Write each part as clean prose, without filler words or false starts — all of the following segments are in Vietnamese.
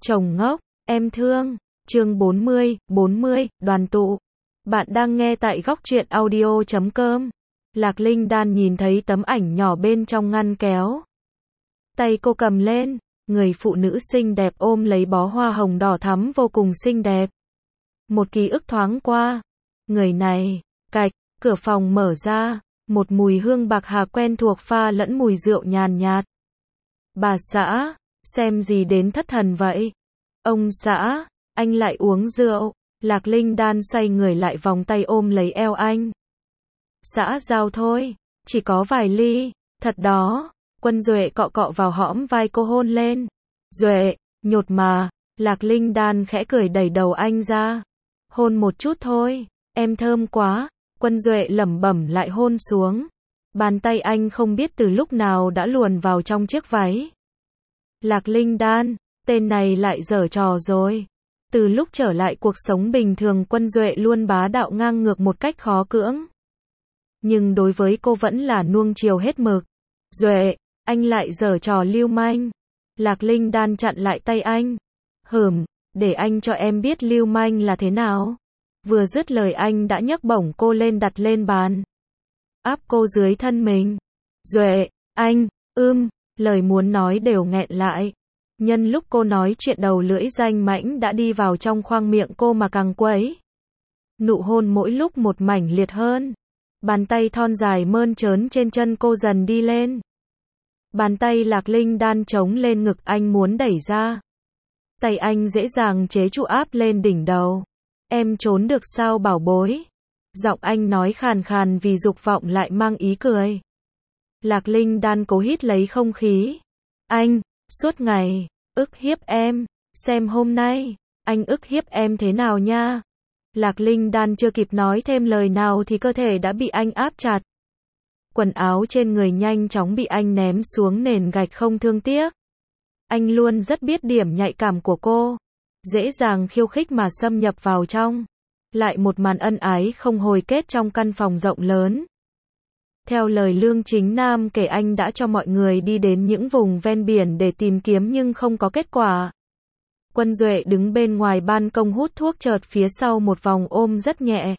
Chồng ngốc, em thương. Chương 40, đoàn tụ. Bạn đang nghe tại góc truyện audio.com. Lạc Linh Đan nhìn thấy tấm ảnh nhỏ bên trong ngăn kéo. Tay cô cầm lên, người phụ nữ xinh đẹp ôm lấy bó hoa hồng đỏ thắm vô cùng xinh đẹp. Một ký ức thoáng qua. Người này, cạch, cửa phòng mở ra, một mùi hương bạc hà quen thuộc pha lẫn mùi rượu nhàn nhạt. Bà xã, xem gì đến thất thần vậy? Ông xã, anh lại uống rượu. Lạc Linh Đan xoay người lại vòng tay ôm lấy eo anh. Xã giao thôi, chỉ có vài ly, thật đó. Quân Duệ cọ cọ vào hõm vai cô hôn lên. Duệ, nhột mà. Lạc Linh Đan khẽ cười đẩy đầu anh ra. Hôn một chút thôi, em thơm quá. Quân Duệ lẩm bẩm lại hôn xuống. Bàn tay anh không biết từ lúc nào đã luồn vào trong chiếc váy. Lạc Linh Đan, tên này lại giở trò rồi. Từ lúc trở lại cuộc sống bình thường, Quân Duệ luôn bá đạo ngang ngược một cách khó cưỡng. Nhưng đối với cô vẫn là nuông chiều hết mực. Duệ, anh lại giở trò lưu manh. Lạc Linh Đan chặn lại tay anh. Để anh cho em biết lưu manh là thế nào. Vừa dứt lời anh đã nhấc bổng cô lên đặt lên bàn. Áp cô dưới thân mình. Duệ, anh, lời muốn nói đều nghẹn lại. Nhân lúc cô nói chuyện đầu lưỡi danh mãnh đã đi vào trong khoang miệng cô mà càng quấy. Nụ hôn mỗi lúc một mảnh liệt hơn. Bàn tay thon dài mơn trớn trên chân cô dần đi lên. Bàn tay Lạc Linh Đan chống lên ngực anh muốn đẩy ra. Tay anh dễ dàng chế trụ áp lên đỉnh đầu. Em trốn được sao bảo bối? Giọng anh nói khàn khàn vì dục vọng lại mang ý cười. Lạc Linh Đan cố hít lấy không khí. Anh, suốt ngày, ức hiếp em, xem hôm nay, anh ức hiếp em thế nào nha? Lạc Linh Đan chưa kịp nói thêm lời nào thì cơ thể đã bị anh áp chặt. Quần áo trên người nhanh chóng bị anh ném xuống nền gạch không thương tiếc. Anh luôn rất biết điểm nhạy cảm của cô. Dễ dàng khiêu khích mà xâm nhập vào trong. Lại một màn ân ái không hồi kết trong căn phòng rộng lớn. Theo lời Lương Chính Nam kể, anh đã cho mọi người đi đến những vùng ven biển để tìm kiếm nhưng không có kết quả. Quân Duệ đứng bên ngoài ban công hút thuốc, chợt phía sau một vòng ôm rất nhẹ.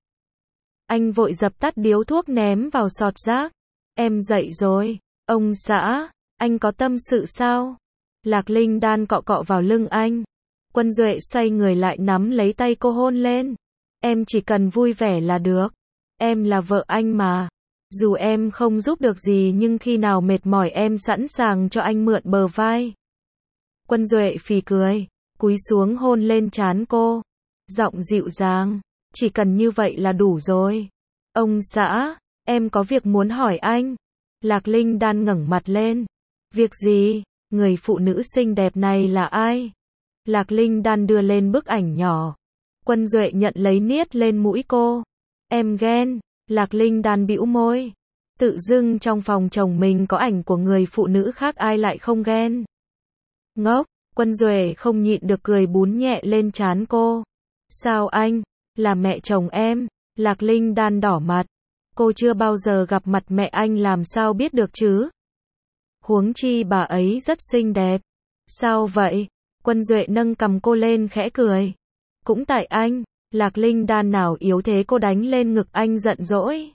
Anh vội dập tắt điếu thuốc ném vào sọt rác. Em dậy rồi. Ông xã, anh có tâm sự sao? Lạc Linh Đan cọ cọ vào lưng anh. Quân Duệ xoay người lại nắm lấy tay cô hôn lên. Em chỉ cần vui vẻ là được. Em là vợ anh mà. Dù em không giúp được gì nhưng khi nào mệt mỏi em sẵn sàng cho anh mượn bờ vai. Quân Duệ phì cười, cúi xuống hôn lên trán cô. Giọng dịu dàng, chỉ cần như vậy là đủ rồi. Ông xã, em có việc muốn hỏi anh. Lạc Linh Đan ngẩng mặt lên. Việc gì? Người phụ nữ xinh đẹp này là ai? Lạc Linh Đan đưa lên bức ảnh nhỏ. Quân Duệ nhận lấy niết lên mũi cô. Em ghen. Lạc Linh Đan bĩu môi. Tự dưng trong phòng chồng mình có ảnh của người phụ nữ khác ai lại không ghen. Ngốc. Quân Duệ không nhịn được cười bún nhẹ lên trán cô. Sao anh? Là mẹ chồng em. Lạc Linh Đan đỏ mặt. Cô chưa bao giờ gặp mặt mẹ anh làm sao biết được chứ? Huống chi bà ấy rất xinh đẹp. Sao vậy? Quân Duệ nâng cằm cô lên khẽ cười. Cũng tại anh. Lạc Linh Đan nào yếu thế cô đánh lên ngực anh giận dỗi.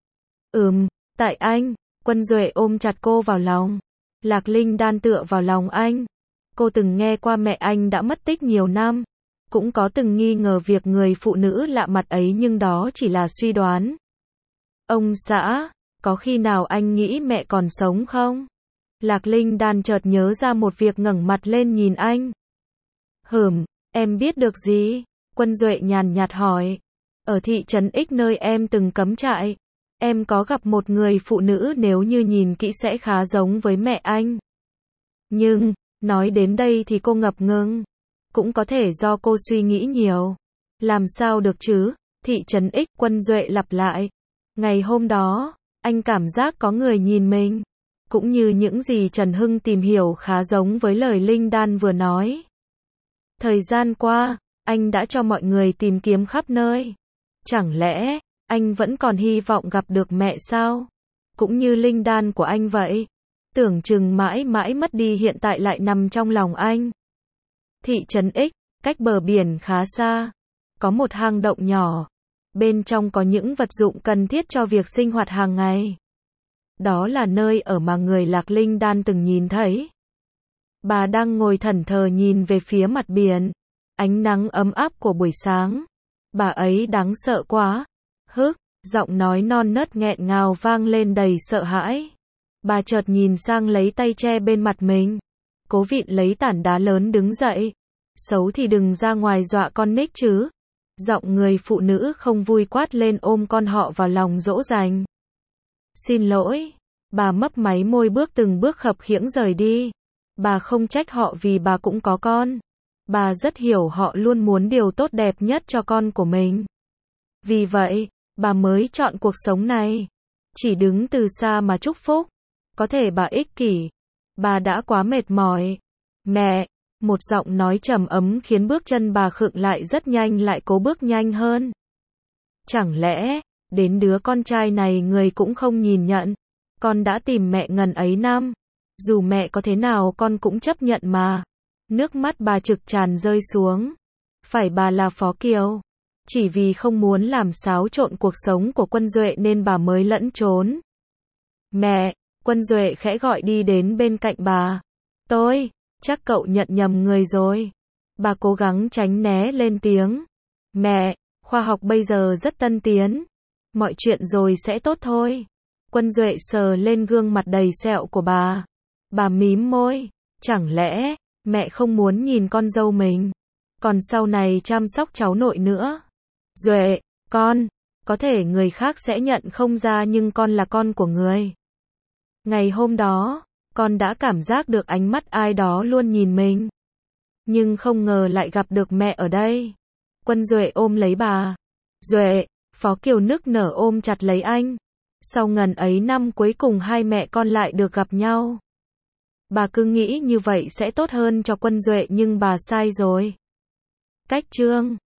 Tại anh. Quân Duệ ôm chặt cô vào lòng. Lạc Linh Đan tựa vào lòng anh. Cô từng nghe qua mẹ anh đã mất tích nhiều năm. Cũng có từng nghi ngờ việc người phụ nữ lạ mặt ấy nhưng đó chỉ là suy đoán. Ông xã, có khi nào anh nghĩ mẹ còn sống không? Lạc Linh Đan chợt nhớ ra một việc ngẩng mặt lên nhìn anh. Em biết được gì? Quân Duệ nhàn nhạt hỏi. Ở thị trấn X nơi em từng cắm trại, em có gặp một người phụ nữ nếu như nhìn kỹ sẽ khá giống với mẹ anh. Nhưng, nói đến đây thì cô ngập ngừng. Cũng có thể do cô suy nghĩ nhiều. Làm sao được chứ? Thị trấn X, Quân Duệ lặp lại. Ngày hôm đó, anh cảm giác có người nhìn mình. Cũng như những gì Trần Hưng tìm hiểu khá giống với lời Linh Đan vừa nói. Thời gian qua, anh đã cho mọi người tìm kiếm khắp nơi. Chẳng lẽ, anh vẫn còn hy vọng gặp được mẹ sao? Cũng như Linh Đan của anh vậy. Tưởng chừng mãi mãi mất đi hiện tại lại nằm trong lòng anh. Thị trấn X, cách bờ biển khá xa. Có một hang động nhỏ. Bên trong có những vật dụng cần thiết cho việc sinh hoạt hàng ngày. Đó là nơi ở mà người Lạc Linh Đan từng nhìn thấy. Bà đang ngồi thẫn thờ nhìn về phía mặt biển. Ánh nắng ấm áp của buổi sáng. Bà ấy đáng sợ quá. Giọng nói non nớt nghẹn ngào vang lên đầy sợ hãi. Bà chợt nhìn sang lấy tay che bên mặt mình. Cố vịn lấy tảng đá lớn đứng dậy. Xấu thì đừng ra ngoài dọa con Nick chứ. Giọng người phụ nữ không vui quát lên ôm con họ vào lòng dỗ dành. Xin lỗi. Bà mấp máy môi bước từng bước khập khiễng rời đi. Bà không trách họ vì bà cũng có con. Bà rất hiểu họ luôn muốn điều tốt đẹp nhất cho con của mình. Vì vậy, bà mới chọn cuộc sống này. Chỉ đứng từ xa mà chúc phúc. Có thể bà ích kỷ. Bà đã quá mệt mỏi. Mẹ, một giọng nói trầm ấm khiến bước chân bà khựng lại rất nhanh lại cố bước nhanh hơn. Chẳng lẽ, đến đứa con trai này người cũng không nhìn nhận. Con đã tìm mẹ ngần ấy năm. Dù mẹ có thế nào con cũng chấp nhận mà. Nước mắt bà trực tràn rơi xuống. Phải bà là Phó Kiều. Chỉ vì không muốn làm xáo trộn cuộc sống của Quân Duệ nên bà mới lẫn trốn. Mẹ, Quân Duệ khẽ gọi đi đến bên cạnh bà. Tôi, chắc cậu nhận nhầm người rồi. Bà cố gắng tránh né lên tiếng. Mẹ, khoa học bây giờ rất tân tiến. Mọi chuyện rồi sẽ tốt thôi. Quân Duệ sờ lên gương mặt đầy sẹo của bà. Bà mím môi. Chẳng lẽ, mẹ không muốn nhìn con dâu mình. Còn sau này chăm sóc cháu nội nữa. Duệ, con, có thể người khác sẽ nhận không ra nhưng con là con của người. Ngày hôm đó, con đã cảm giác được ánh mắt ai đó luôn nhìn mình. Nhưng không ngờ lại gặp được mẹ ở đây. Quân Duệ ôm lấy bà. Duệ, Phó Kiều nức nở ôm chặt lấy anh. Sau ngần ấy năm cuối cùng hai mẹ con lại được gặp nhau. Bà cứ nghĩ như vậy sẽ tốt hơn cho Quân Duệ nhưng bà sai rồi. Cách chương